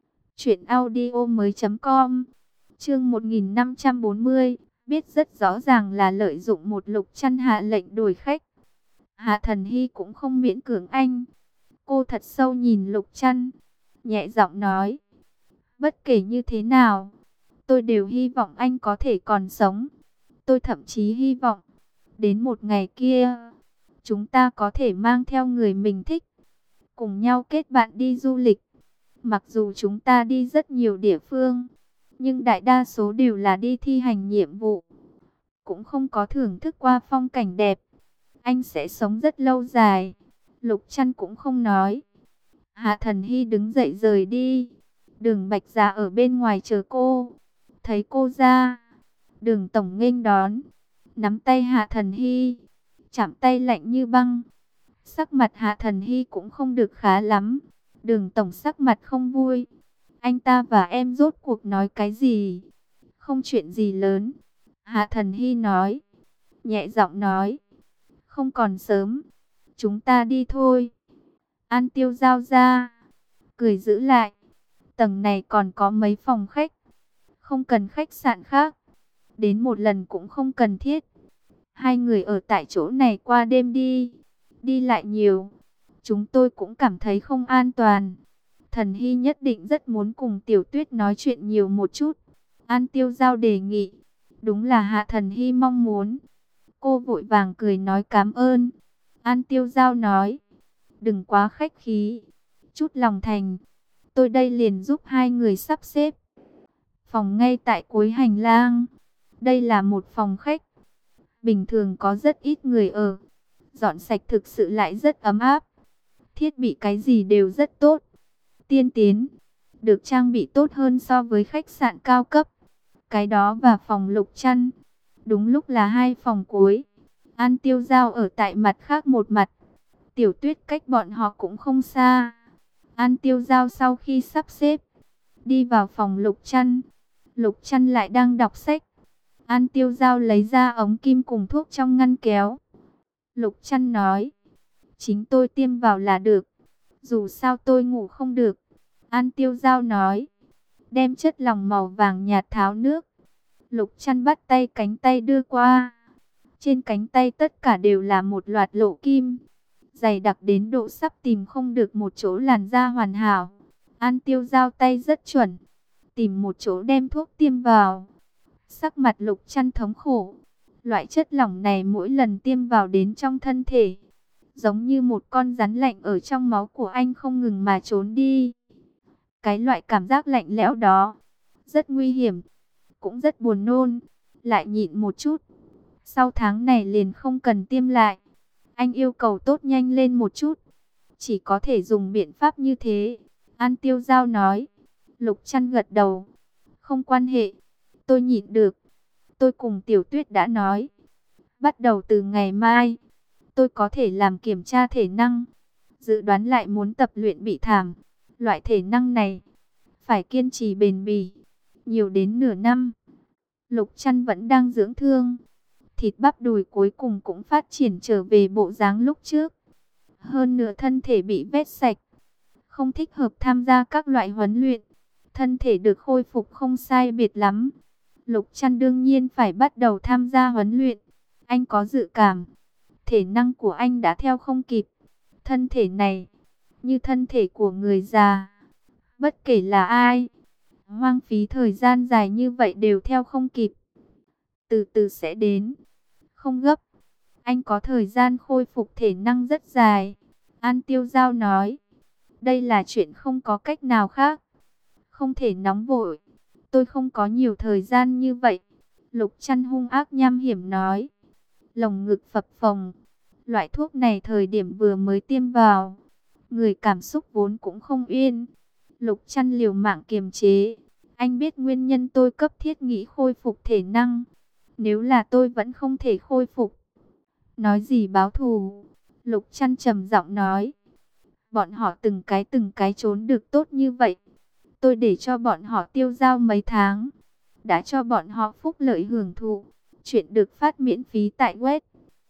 A: truyệnaudiomoi.com. Chương 1540, biết rất rõ ràng là lợi dụng một. Lục Trăn hạ lệnh đuổi khách. Hạ Thần Hy cũng không miễn cưỡng anh. Cô thật sâu nhìn Lục Trăn, nhẹ giọng nói, bất kể như thế nào, tôi đều hy vọng anh có thể còn sống. Tôi thậm chí hy vọng đến một ngày kia chúng ta có thể mang theo người mình thích, cùng nhau kết bạn đi du lịch. Mặc dù chúng ta đi rất nhiều địa phương, nhưng đại đa số đều là đi thi hành nhiệm vụ, cũng không có thưởng thức qua phong cảnh đẹp. Anh sẽ sống rất lâu dài. Lục Trăn cũng không nói. Hạ Thần Hy đứng dậy rời đi. Đường Bạch Dạ ở bên ngoài chờ cô. Thấy cô ra, Đường tổng nghênh đón, nắm tay Hạ Thần Hy, chạm tay lạnh như băng. Sắc mặt Hạ Thần Hy cũng không được khá lắm. Đường tổng sắc mặt không vui. Anh ta và em rốt cuộc nói cái gì? Không chuyện gì lớn. Hạ Thần Hy nói, nhẹ giọng nói, không còn sớm, chúng ta đi thôi. An Tiêu giao ra, cười giữ lại, tầng này còn có mấy phòng khách, không cần khách sạn khác, đến một lần cũng không cần thiết. Hai người ở tại chỗ này qua đêm đi. Đi lại nhiều, chúng tôi cũng cảm thấy không an toàn. Thần Hy nhất định rất muốn cùng Tiểu Tuyết nói chuyện nhiều một chút. An Tiêu giao đề nghị, đúng là Hạ Thần Hy mong muốn. Cô vội vàng cười nói cảm ơn. An Tiêu Giao nói, đừng quá khách khí, chút lòng thành. Tôi đây liền giúp hai người sắp xếp. Phòng ngay tại cuối hành lang. Đây là một phòng khách. Bình thường có rất ít người ở. Dọn sạch thực sự lại rất ấm áp. Thiết bị cái gì đều rất tốt. Tiên tiến. Được trang bị tốt hơn so với khách sạn cao cấp. Cái đó và phòng Lục Trăn. Đúng lúc là hai phòng cuối. An Tiêu Giao ở tại mặt khác một mặt. Tiểu Tuyết cách bọn họ cũng không xa. An Tiêu Giao sau khi sắp xếp, đi vào phòng Lục Trăn. Lục Trăn lại đang đọc sách. An Tiêu Giao lấy ra ống kim cùng thuốc trong ngăn kéo. Lục Trăn nói, chính tôi tiêm vào là được. Dù sao tôi ngủ không được. An Tiêu Giao nói, đem chất lỏng màu vàng nhạt tháo nước. Lục Trăn bắt tay cánh tay đưa qua. Trên cánh tay tất cả đều là một loạt lỗ kim. Dày đặc đến độ sắp tìm không được một chỗ làn da hoàn hảo. An Tiêu Giao tay rất chuẩn. Tìm một chỗ đem thuốc tiêm vào. Sắc mặt Lục Trăn thống khổ. Loại chất lỏng này mỗi lần tiêm vào đến trong thân thể, giống như một con rắn lạnh ở trong máu của anh không ngừng mà trốn đi. Cái loại cảm giác lạnh lẽo đó, rất nguy hiểm, cũng rất buồn nôn. Lại nhịn một chút. Sau tháng này liền không cần tiêm lại. Anh yêu cầu tốt nhanh lên một chút. Chỉ có thể dùng biện pháp như thế. An Tiêu Giao nói. Lục Trăn gật đầu. Không quan hệ. Tôi nhịn được. Tôi cùng Tiểu Tuyết đã nói. Bắt đầu từ ngày mai, tôi có thể làm kiểm tra thể năng. Dự đoán lại muốn tập luyện bị thảm. Loại thể năng này, phải kiên trì bền bỉ. Nhiều đến nửa năm. Lục Trăn vẫn đang dưỡng thương. Thịt bắp đùi cuối cùng cũng phát triển trở về bộ dáng lúc trước. Hơn nữa thân thể bị vét sạch. Không thích hợp tham gia các loại huấn luyện. Thân thể được khôi phục không sai biệt lắm. Lục Trăn đương nhiên phải bắt đầu tham gia huấn luyện. Anh có dự cảm. Thể năng của anh đã theo không kịp. Thân thể này, như thân thể của người già. Bất kể là ai, hoang phí thời gian dài như vậy đều theo không kịp. Từ từ sẽ đến. Không gấp. Anh có thời gian khôi phục thể năng rất dài. An Tiêu Giao nói. Đây là chuyện không có cách nào khác. Không thể nóng vội. Tôi không có nhiều thời gian như vậy. Lục Trăn hung ác nham hiểm nói. Lồng ngực phập phồng. Loại thuốc này thời điểm vừa mới tiêm vào. Người cảm xúc vốn cũng không yên. Lục Trăn liều mạng kiềm chế. Anh biết nguyên nhân tôi cấp thiết nghĩ khôi phục thể năng. Nếu là tôi vẫn không thể khôi phục. Nói gì báo thù? Lục Trăn trầm giọng nói. Bọn họ từng cái trốn được tốt như vậy. Tôi để cho bọn họ tiêu dao mấy tháng. Đã cho bọn họ phúc lợi hưởng thụ. Chuyện được phát miễn phí tại web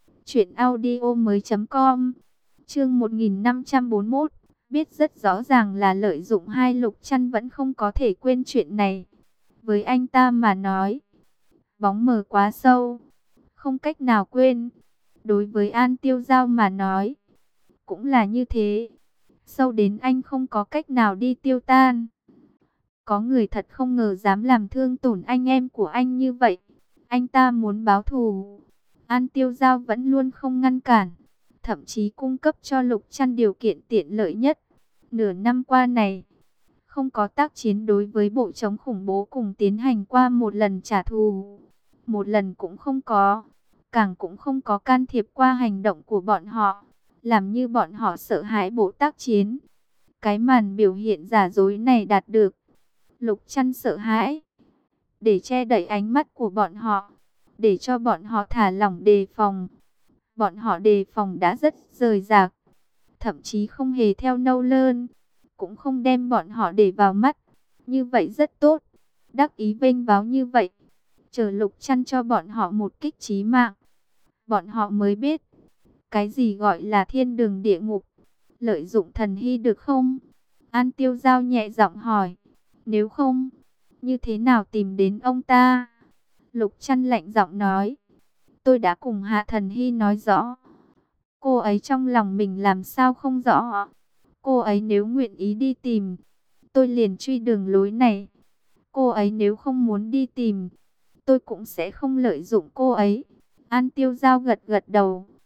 A: truyệnaudiomoi.com. Chương 1541. Biết rất rõ ràng là lợi dụng hai. Lục Trăn vẫn không có thể quên chuyện này. Với anh ta mà nói, bóng mờ quá sâu, không cách nào quên. Đối với An Tiêu Giao mà nói, cũng là như thế. Sâu đến anh không có cách nào đi tiêu tan. Có người thật không ngờ dám làm thương tổn anh em của anh như vậy. Anh ta muốn báo thù. An Tiêu Giao vẫn luôn không ngăn cản, thậm chí cung cấp cho Lục Trăn điều kiện tiện lợi nhất. Nửa năm qua này, không có tác chiến đối với bộ chống khủng bố cùng tiến hành qua một lần trả thù. Một lần cũng không có. Càng cũng không có can thiệp qua hành động của bọn họ. Làm như bọn họ sợ hãi bộ tác chiến. Cái màn biểu hiện giả dối này đạt được. Lục Trăn sợ hãi. Để che đậy ánh mắt của bọn họ. Để cho bọn họ thả lỏng đề phòng. Bọn họ đề phòng đã rất rời rạc. Thậm chí không hề theo nâu lơn. Cũng không đem bọn họ để vào mắt. Như vậy rất tốt. Đắc ý vênh váo như vậy. Chờ Lục Trăn cho bọn họ một kích chí mạng. Bọn họ mới biết. Cái gì gọi là thiên đường địa ngục. Lợi dụng thần hy được không? An Tiêu Giao nhẹ giọng hỏi. Nếu không, như thế nào tìm đến ông ta? Lục Trăn lạnh giọng nói. Tôi đã cùng Hạ Thần Hy nói rõ. Cô ấy trong lòng mình làm sao không rõ. Cô ấy nếu nguyện ý đi tìm, tôi liền truy đường lối này. Cô ấy nếu không muốn đi tìm, tôi cũng sẽ không lợi dụng cô ấy. An Tiêu Giao gật gật đầu.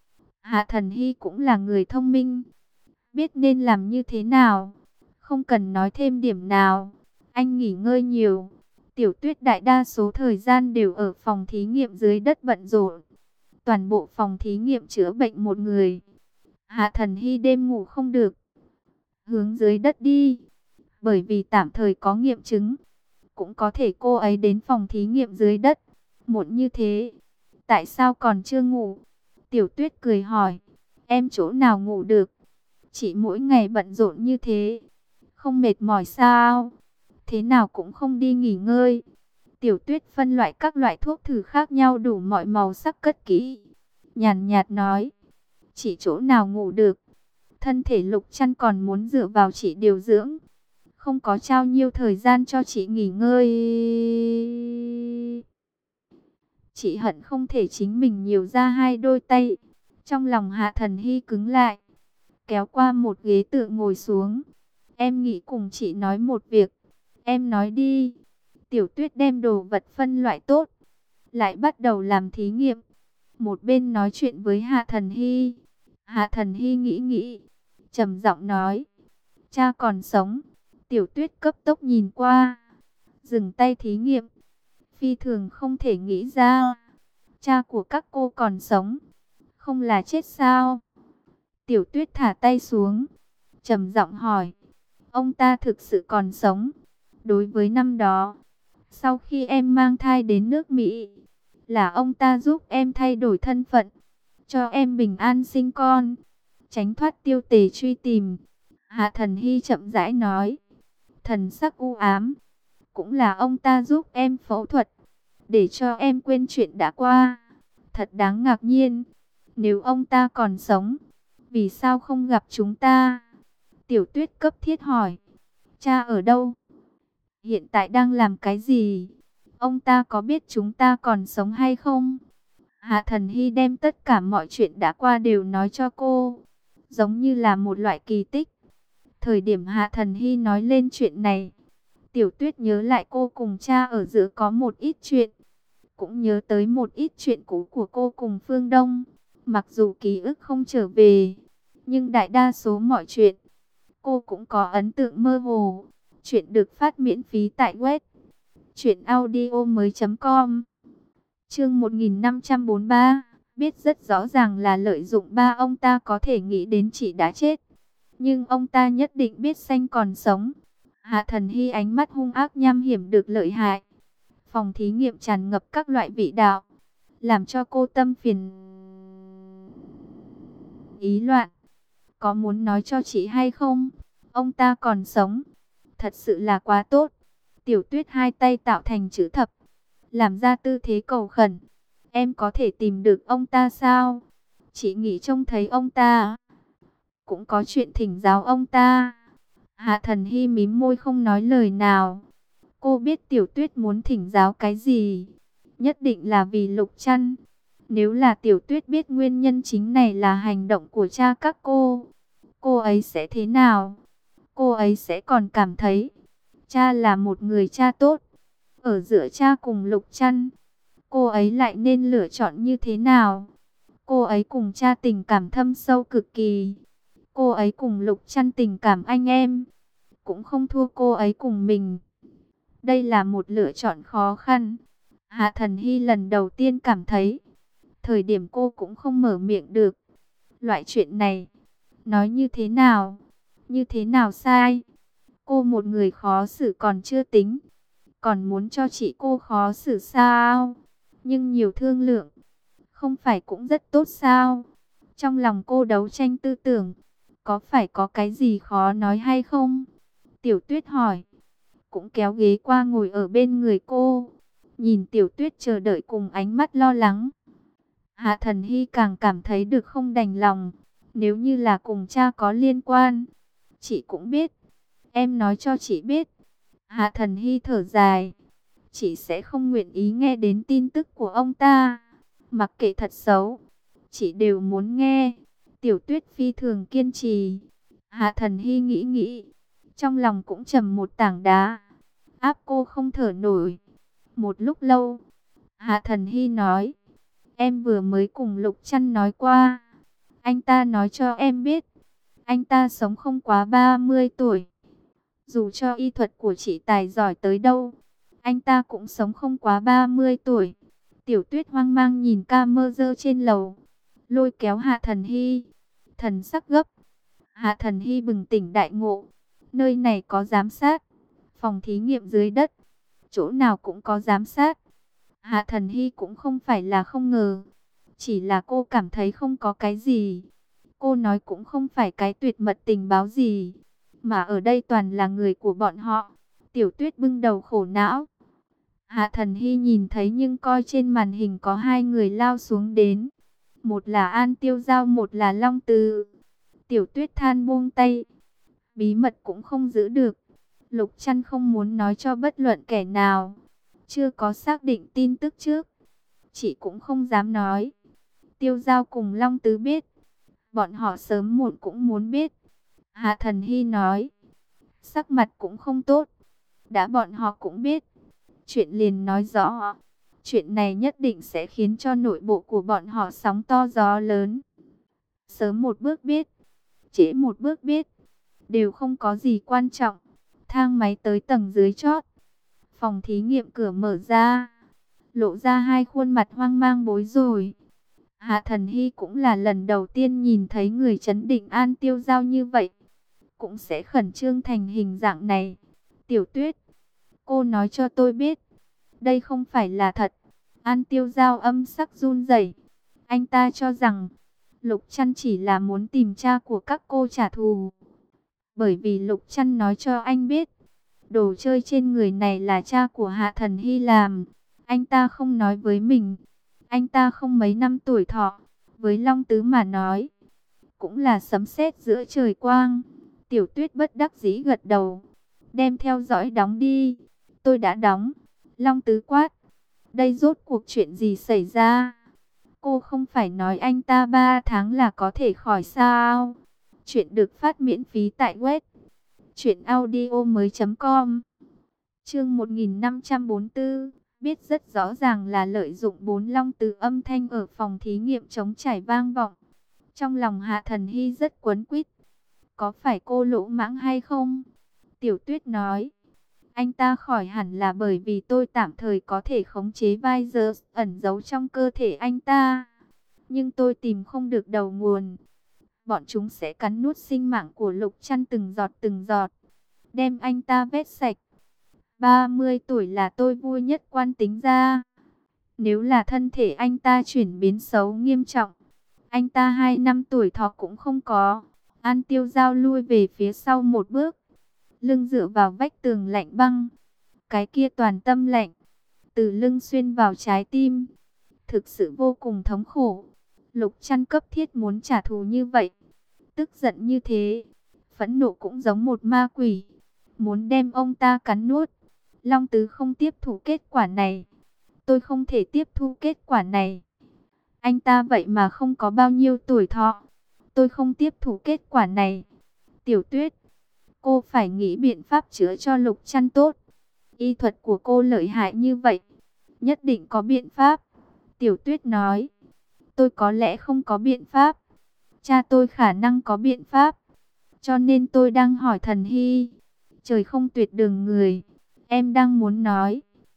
A: Hạ Thần Hy cũng là người thông minh, biết nên làm như thế nào, không cần nói thêm điểm nào. Anh nghỉ ngơi nhiều. Tiểu Tuyết đại đa số thời gian đều ở phòng thí nghiệm dưới đất bận rộn. Toàn bộ phòng thí nghiệm chữa bệnh một người. Hạ Thần Hy đêm ngủ không được, hướng dưới đất đi, bởi vì tạm thời có nghiệm chứng. Cũng có thể cô ấy đến phòng thí nghiệm dưới đất muộn như thế. Tại sao còn chưa ngủ? Tiểu Tuyết cười hỏi. Em chỗ nào ngủ được? Chị mỗi ngày bận rộn như thế, không mệt mỏi sao? Thế nào cũng không đi nghỉ ngơi. Tiểu Tuyết phân loại các loại thuốc thử khác nhau đủ mọi màu sắc cất kỹ. Nhàn nhạt nói. Chị chỗ nào ngủ được? Thân thể Lục Trăn còn muốn dựa vào chị điều dưỡng, không có trao nhiêu thời gian cho chị nghỉ ngơi. Chị hận không thể chính mình nhiều ra hai đôi tay. Trong lòng Hạ Thần Hy cứng lại, kéo qua một ghế tựa ngồi xuống. Em nghĩ cùng chị nói một việc. Em nói đi. Tiểu Tuyết đem đồ vật phân loại tốt, lại bắt đầu làm thí nghiệm. Một bên nói chuyện với Hạ Thần Hy. Hạ Thần Hy nghĩ nghĩ, trầm giọng nói. Cha còn sống. Tiểu Tuyết cấp tốc nhìn qua, dừng tay thí nghiệm. Phi thường không thể nghĩ ra, cha của các cô còn sống, không là chết sao? Tiểu Tuyết thả tay xuống, trầm giọng hỏi. Ông ta thực sự còn sống. Đối với năm đó, sau khi em mang thai đến nước Mỹ, là ông ta giúp em thay đổi thân phận, cho em bình an sinh con, tránh thoát tiêu tề truy tìm. Hạ Thần Hy chậm rãi nói, thần sắc u ám. Cũng là ông ta giúp em phẫu thuật, để cho em quên chuyện đã qua. Thật đáng ngạc nhiên. Nếu ông ta còn sống, vì sao không gặp chúng ta? Tiểu Tuyết cấp thiết hỏi. Cha ở đâu? Hiện tại đang làm cái gì? Ông ta có biết chúng ta còn sống hay không? Hạ Thần Hy đem tất cả mọi chuyện đã qua đều nói cho cô, giống như là một loại kỳ tích. Thời điểm Hạ Thần Hy nói lên chuyện này, Tiểu Tuyết nhớ lại cô cùng cha ở giữa có một ít chuyện, cũng nhớ tới một ít chuyện cũ của cô cùng Phương Đông. Mặc dù ký ức không trở về, nhưng đại đa số mọi chuyện, cô cũng có ấn tượng mơ hồ. Chuyện được phát miễn phí tại web truyệnaudiomoi.com. Chương 1543, biết rất rõ ràng là lợi dụng ba ông ta có thể nghĩ đến chị đã chết, nhưng ông ta nhất định biết Xanh còn sống. Hạ Thần Hy ánh mắt hung ác nham hiểm được lợi hại. Phòng thí nghiệm tràn ngập các loại vị đạo, làm cho cô tâm phiền ý loạn. Có muốn nói cho chị hay không? Ông ta còn sống, thật sự là quá tốt. Tiểu Tuyết hai tay tạo thành chữ thập, làm ra tư thế cầu khẩn. Em có thể tìm được ông ta sao? Chị nghĩ trông thấy ông ta, cũng có chuyện thỉnh giáo ông ta. Hạ Thần Hy mím môi không nói lời nào. Cô biết Tiểu Tuyết muốn thỉnh giáo cái gì, nhất định là vì Lục Trăn. Nếu là Tiểu Tuyết biết nguyên nhân chính này là hành động của cha các cô ấy sẽ thế nào? Cô ấy sẽ còn cảm thấy cha là một người cha tốt. Ở giữa cha cùng Lục Trăn, cô ấy lại nên lựa chọn như thế nào? Cô ấy cùng cha tình cảm thâm sâu cực kỳ. Cô ấy cùng Lục Trăn tình cảm anh em, cũng không thua cô ấy cùng mình. Đây là một lựa chọn khó khăn. Hạ Thần Hy lần đầu tiên cảm thấy, thời điểm cô cũng không mở miệng được. Loại chuyện này, nói như thế nào? Như thế nào sai? Cô một người khó xử còn chưa tính, còn muốn cho chị cô khó xử sao? Nhưng nhiều thương lượng, không phải cũng rất tốt sao? Trong lòng cô đấu tranh tư tưởng, có phải có cái gì khó nói hay không? Tiểu Tuyết hỏi, cũng kéo ghế qua ngồi ở bên người cô, nhìn Tiểu Tuyết chờ đợi cùng ánh mắt lo lắng. Hạ Thần Hy càng cảm thấy được không đành lòng. Nếu như là cùng cha có liên quan, chị cũng biết. Em nói cho chị biết. Hạ Thần Hy thở dài. Chị sẽ không nguyện ý nghe đến tin tức của ông ta. Mặc kệ thật xấu, chị đều muốn nghe. Tiểu Tuyết phi thường kiên trì. Hạ Thần Hy nghĩ nghĩ, trong lòng cũng trầm một tảng đá, áp cô không thở nổi. Một lúc lâu, Hạ Thần Hy nói, em vừa mới cùng Lục Trăn nói qua, Anh ta nói cho em biết, anh ta sống không quá 30 tuổi. Dù cho y thuật của chị tài giỏi tới đâu, anh ta cũng sống không quá 30 tuổi. Tiểu Tuyết hoang mang nhìn camera trên lầu, lôi kéo Hạ Thần Hy. Thần sắc gấp. Hạ Thần Hy bừng tỉnh đại ngộ. Nơi này có giám sát. Phòng thí nghiệm dưới đất. Chỗ nào cũng có giám sát. Hạ Thần Hy cũng không phải là không ngờ. Chỉ là cô cảm thấy không có cái gì. Cô nói cũng không phải cái tuyệt mật tình báo gì. Mà ở đây toàn là người của bọn họ. Tiểu Tuyết bưng đầu khổ não. Hạ Thần Hy nhìn thấy nhưng coi trên màn hình có hai người lao xuống đến. Một là An Tiêu Giao, một là Long Từ. Tiểu Tuyết than buông tay. Bí mật cũng không giữ được. Lục Trăn không muốn nói cho bất luận kẻ nào. Chưa có xác định tin tức trước, chị cũng không dám nói. Tiêu Giao cùng Long Tứ biết. Bọn họ sớm muộn cũng muốn biết. Hạ Thần Hy nói. Sắc mặt cũng không tốt. Đã bọn họ cũng biết, chuyện liền nói rõ. Chuyện này nhất định sẽ khiến cho nội bộ của bọn họ sóng to gió lớn. Sớm một bước biết, trễ một bước biết, đều không có gì quan trọng. Thang máy tới tầng dưới chót. Phòng thí nghiệm cửa mở ra, lộ ra hai khuôn mặt hoang mang bối rối. Hạ Thần Hy cũng là lần đầu tiên nhìn thấy người trấn định An Tiêu Giao như vậy, cũng sẽ khẩn trương thành hình dạng này. Tiểu Tuyết, cô nói cho tôi biết, đây không phải là thật. An Tiêu Giao âm sắc run rẩy. Anh ta cho rằng Lục Trăn chỉ là muốn tìm cha của các cô trả thù. Bởi vì Lục Trăn nói cho anh biết, đồ chơi trên người này là cha của Hạ Thần Hy làm. Anh ta không nói với mình. Anh ta không mấy năm tuổi thọ. Với Long Tứ mà nói, cũng là sấm sét giữa trời quang. Tiểu Tuyết bất đắc dĩ gật đầu. Đem theo dõi đóng đi. Tôi đã đóng. Long Tứ quát. Đây rốt cuộc chuyện gì xảy ra? Cô không phải nói anh ta 3 tháng là có thể khỏi sao? Chuyện được phát miễn phí tại web truyệnaudiomoi.com. Chương 1544. Biết rất rõ ràng là lợi dụng 4 Long Tứ, âm thanh ở phòng thí nghiệm trống trải vang vọng. Trong lòng Hạ Thần Hy rất quấn quýt. Có phải cô lỗ mãng hay không? Tiểu Tuyết nói. Anh ta khỏi hẳn là bởi vì tôi tạm thời có thể khống chế virus ẩn giấu trong cơ thể anh ta. Nhưng tôi tìm không được đầu nguồn. Bọn chúng sẽ cắn nuốt sinh mạng của Lục Trăn từng giọt, đem anh ta vét sạch. 30 tuổi là tôi vui nhất quan tính ra. Nếu là thân thể anh ta chuyển biến xấu nghiêm trọng, anh ta 2 năm tuổi thọ cũng không có. An Tiêu Giao lui về phía sau một bước, lưng dựa vào vách tường lạnh băng. Cái kia toàn tâm lạnh, từ lưng xuyên vào trái tim. Thực sự vô cùng thống khổ. Lục Trăn cấp thiết muốn trả thù như vậy, tức giận như thế, phẫn nộ cũng giống một ma quỷ, muốn đem ông ta cắn nuốt. Long Tứ không tiếp thu kết quả này. Tôi không thể tiếp thu kết quả này. Anh ta vậy mà không có bao nhiêu tuổi thọ. Tôi không tiếp thu kết quả này. Tiểu Tuyết, cô phải nghĩ biện pháp chữa cho Lục Trăn tốt. Y thuật của cô lợi hại như vậy, nhất định có biện pháp. Tiểu Tuyết nói. Tôi có lẽ không có biện pháp. Cha tôi khả năng có biện pháp. Cho nên tôi đang hỏi Thần Hy. Trời không tuyệt đường người. Em đang muốn nói,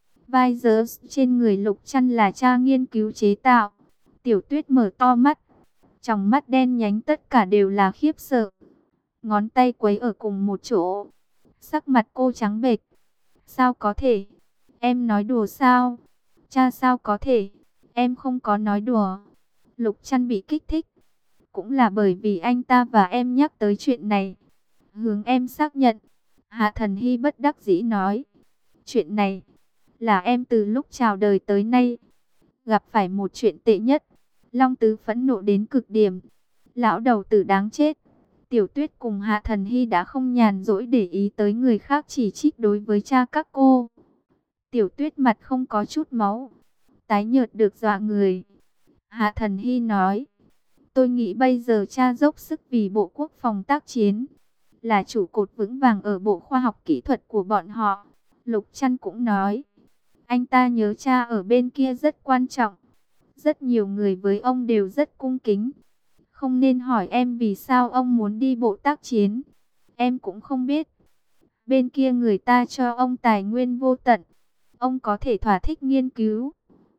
A: virus trên người Lục Trăn là cha nghiên cứu chế tạo. Tiểu Tuyết mở to mắt, trong mắt đen nhánh tất cả đều là khiếp sợ. Ngón tay quấy ở cùng một chỗ, sắc mặt cô trắng bệch. Sao có thể? Em nói đùa sao? Cha sao có thể? Em không có nói đùa. Lục Trăn bị kích thích, cũng là bởi vì anh ta và em nhắc tới chuyện này, hướng em xác nhận. Hạ Thần Hy bất đắc dĩ nói. Chuyện này là em từ lúc chào đời tới nay gặp phải một chuyện tệ nhất. Long Tứ phẫn nộ đến cực điểm. Lão đầu tử đáng chết. Tiểu Tuyết cùng Hạ Thần Hy đã không nhàn rỗi để ý tới người khác chỉ trích đối với cha các cô. Tiểu Tuyết mặt không có chút máu, tái nhợt được dọa người. Hạ Thần Hy nói. Tôi nghĩ bây giờ cha dốc sức vì Bộ Quốc phòng tác chiến, là trụ cột vững vàng ở Bộ Khoa học Kỹ thuật của bọn họ. Lục Trăn cũng nói. Anh ta nhớ cha ở bên kia rất quan trọng. Rất nhiều người với ông đều rất cung kính. Không nên hỏi em vì sao ông muốn đi bộ tác chiến. Em cũng không biết. Bên kia người ta cho ông tài nguyên vô tận. Ông có thể thỏa thích nghiên cứu,